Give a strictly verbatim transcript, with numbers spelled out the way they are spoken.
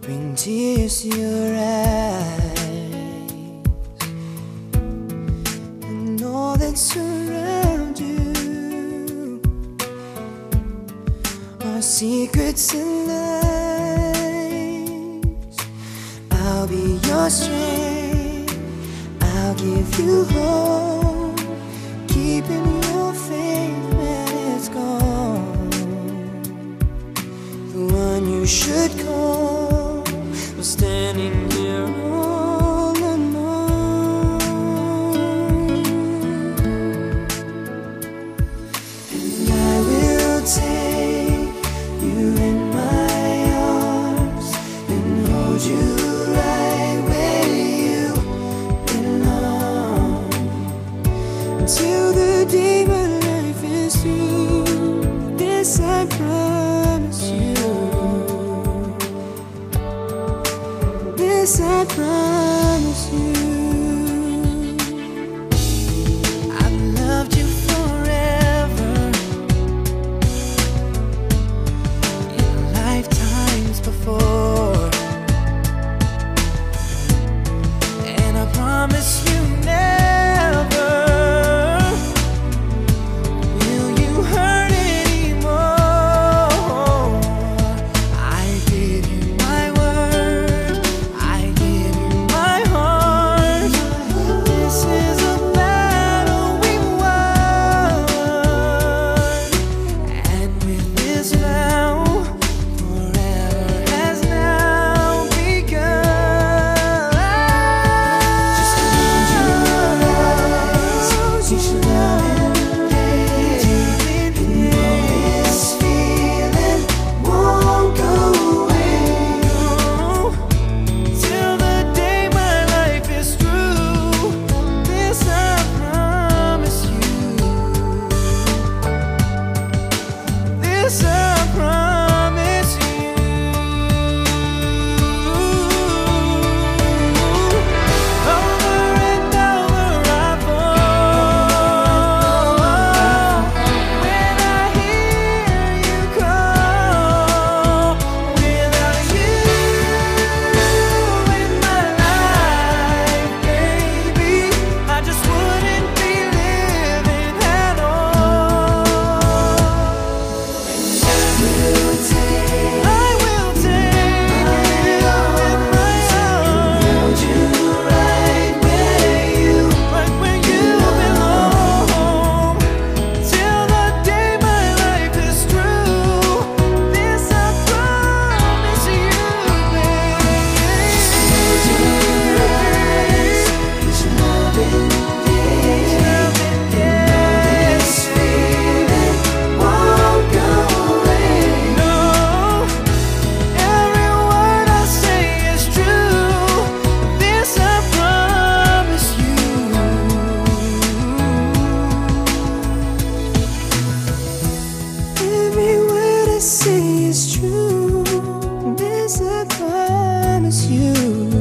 bring tears to your eyes, and all that surround you are secrets and lies. I'll be your strength, I'll give you hope, keeping your faith when it's gone. The one you should call was standing here all alone. And I will take you in my arms and hold you right where you belong, until the day my life is through. This I promise you. This I promise you. I've loved you forever, in lifetimes before, and I promise you never will you hurt anymore. I give you my word, I give you my heart. This is a battle we won, and with this vow, forever has now begun. Just close your eyes, you should love it, and know this feeling won't go away till the day my life is through. This I promise you. This I promise you. Over and over I fall when I hear you call. Without you in my life, baby, I just wouldn't be living at all. I will take you in my arms, hold you right where you, right where you belong, till the day my life is through. This I promise you, baby. Just close your eyes, cause you're loving this, this feeling won't go away. No, every word I say is true. This I promise you. Every word I say is true. This I promise you.